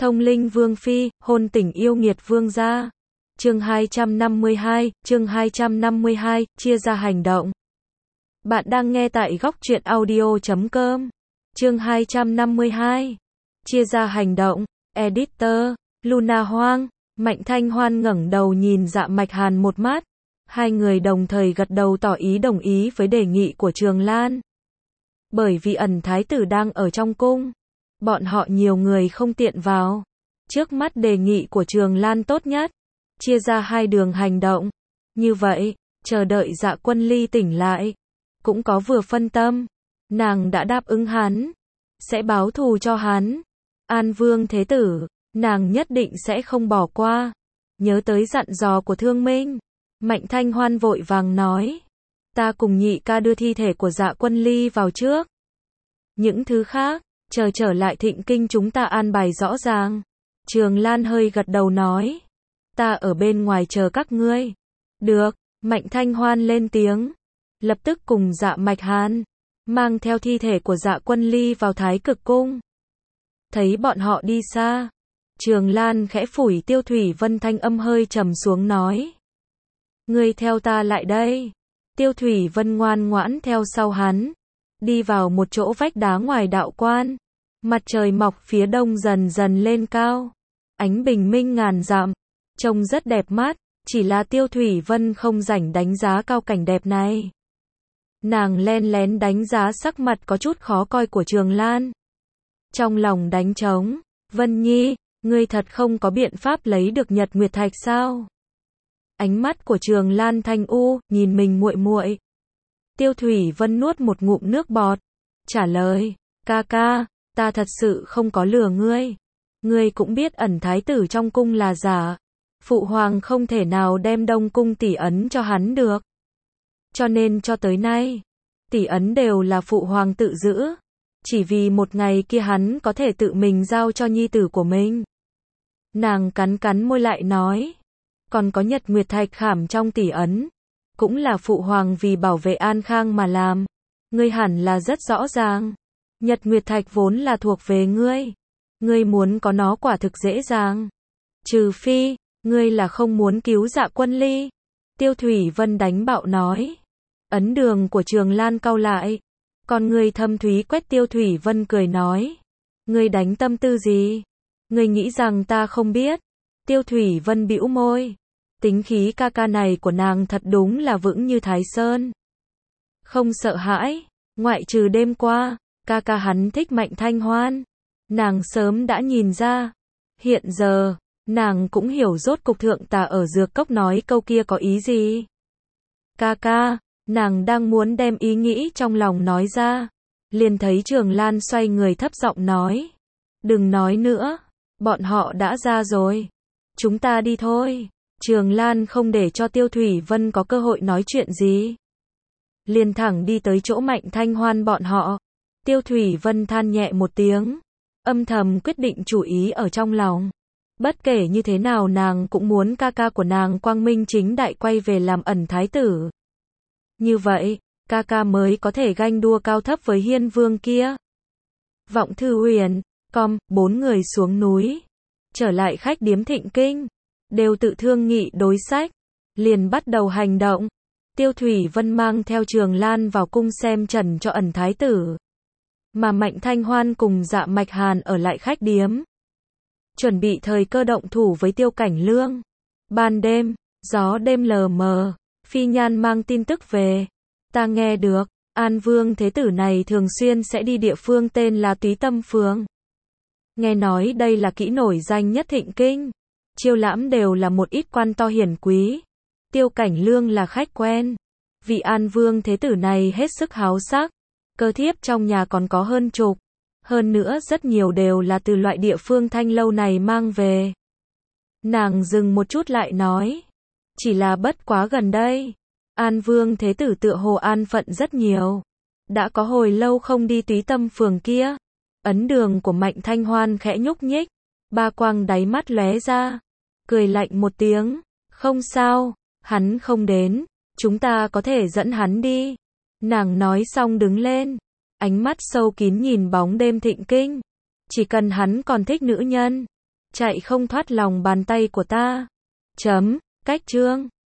Thông linh vương phi, hôn tình yêu nghiệt vương gia. Chương 252, chia ra hành động. Bạn đang nghe tại góc truyện audio.com. Chương 252, chia ra hành động. Editor, Luna Hoang. Mạnh Thanh Hoan ngẩng đầu nhìn Dạ Mạch Hàn một mắt. Hai người đồng thời gật đầu tỏ ý đồng ý với đề nghị của Trường Lan. Bởi vì ẩn thái tử đang ở trong cung, bọn họ nhiều người không tiện vào. Trước mắt đề nghị của Trường Lan tốt nhất, chia ra hai đường hành động. Như vậy, chờ đợi Dạ Quân Ly tỉnh lại, cũng có vừa phân tâm. Nàng đã đáp ứng hắn, sẽ báo thù cho hắn. An Vương Thế Tử, nàng nhất định sẽ không bỏ qua. Nhớ tới dặn dò của Thương Minh, Mạnh Thanh Hoan vội vàng nói. Ta cùng nhị ca đưa thi thể của Dạ Quân Ly vào trước. Những thứ khác, chờ trở lại Thịnh Kinh chúng ta an bài rõ ràng. Trường Lan hơi gật đầu nói. Ta ở bên ngoài chờ các ngươi. Được, Mạnh Thanh Hoan lên tiếng. Lập tức cùng Dạ Mạch Hàn, mang theo thi thể của Dạ Quân Ly vào Thái Cực Cung. Thấy bọn họ đi xa, Trường Lan khẽ phủi Tiêu Thủy Vân, thanh âm hơi trầm xuống nói. Ngươi theo ta lại đây. Tiêu Thủy Vân ngoan ngoãn theo sau hắn, đi vào một chỗ vách đá ngoài đạo quan. Mặt trời mọc phía đông dần dần lên cao, ánh bình minh ngàn dặm, trông rất đẹp mắt, chỉ là Tiêu Thủy Vân không rảnh đánh giá cao cảnh đẹp này. Nàng len lén đánh giá sắc mặt có chút khó coi của Trường Lan. Trong lòng đánh trống, Vân Nhi, ngươi thật không có biện pháp lấy được Nhật Nguyệt Thạch sao? Ánh mắt của Trường Lan thanh u, nhìn mình muội muội. Tiêu Thủy Vân nuốt một ngụm nước bọt, trả lời, ca ca, ta thật sự không có lừa ngươi. Ngươi cũng biết ẩn thái tử trong cung là giả. Phụ hoàng không thể nào đem Đông Cung tỷ ấn cho hắn được. Cho nên cho tới nay, tỷ ấn đều là phụ hoàng tự giữ. Chỉ vì một ngày kia hắn có thể tự mình giao cho nhi tử của mình. Nàng cắn cắn môi lại nói. Còn có Nhật Nguyệt Thạch khảm trong tỷ ấn, cũng là phụ hoàng vì bảo vệ an khang mà làm. Ngươi hẳn là rất rõ ràng. Nhật Nguyệt Thạch vốn là thuộc về ngươi. Ngươi muốn có nó quả thực dễ dàng. Trừ phi, ngươi là không muốn cứu Dạ Quân Ly. Tiêu Thủy Vân đánh bạo nói. Ấn đường của Trường Lan cau lại. Còn ngươi thâm thúy quét Tiêu Thủy Vân cười nói. Ngươi đánh tâm tư gì? Ngươi nghĩ rằng ta không biết? Tiêu Thủy Vân bĩu môi. Tính khí ca ca này của nàng thật đúng là vững như Thái Sơn. Không sợ hãi, ngoại trừ đêm qua, ca ca hắn thích Mạnh Thanh Hoan. Nàng sớm đã nhìn ra. Hiện giờ, nàng cũng hiểu rốt cục thượng tà ở Dược Cốc nói câu kia có ý gì. Ca ca, nàng đang muốn đem ý nghĩ trong lòng nói ra. Liền thấy Trường Lan xoay người thấp giọng nói. Đừng nói nữa, bọn họ đã ra rồi. Chúng ta đi thôi. Trường Lan không để cho Tiêu Thủy Vân có cơ hội nói chuyện gì. Liền thẳng đi tới chỗ Mạnh Thanh Hoan bọn họ. Tiêu Thủy Vân than nhẹ một tiếng, âm thầm quyết định chủ ý ở trong lòng. Bất kể như thế nào nàng cũng muốn ca ca của nàng quang minh chính đại quay về làm ẩn thái tử. Như vậy, ca ca mới có thể ganh đua cao thấp với Hiên Vương kia. Vọng Thư Huyền, bốn người xuống núi, trở lại khách điếm Thịnh Kinh, đều tự thương nghị đối sách, liền bắt đầu hành động. Tiêu Thủy Vân mang theo Trường Lan vào cung xem trần cho ẩn thái tử, mà Mạnh Thanh Hoan cùng Dạ Mạch Hàn ở lại khách điếm, chuẩn bị thời cơ động thủ với Tiêu Cảnh Lương. Ban đêm, gió đêm lờ mờ, Phi Nhan mang tin tức về. Ta nghe được, An Vương Thế Tử này thường xuyên sẽ đi địa phương tên là Túy Tâm Phường. Nghe nói đây là kỹ nổi danh nhất Thịnh Kinh. Chiêu lãm đều là một ít quan to hiển quý. Tiêu Cảnh Lương là khách quen. Vị An Vương Thế Tử này hết sức háo sắc. Cơ thiếp trong nhà còn có hơn chục. Hơn nữa rất nhiều đều là từ loại địa phương thanh lâu này mang về. Nàng dừng một chút lại nói. Chỉ là bất quá gần đây, An Vương Thế Tử tựa hồ an phận rất nhiều. Đã có hồi lâu không đi Túy Tâm Phường kia. Ấn đường của Mạnh Thanh Hoan khẽ nhúc nhích. Ba quang đáy mắt lóe ra, cười lạnh một tiếng. Không sao, hắn không đến, chúng ta có thể dẫn hắn đi. Nàng nói xong đứng lên, ánh mắt sâu kín nhìn bóng đêm Thịnh Kinh. Chỉ cần hắn còn thích nữ nhân, chạy không thoát lòng bàn tay của ta. Chấm, cách chương.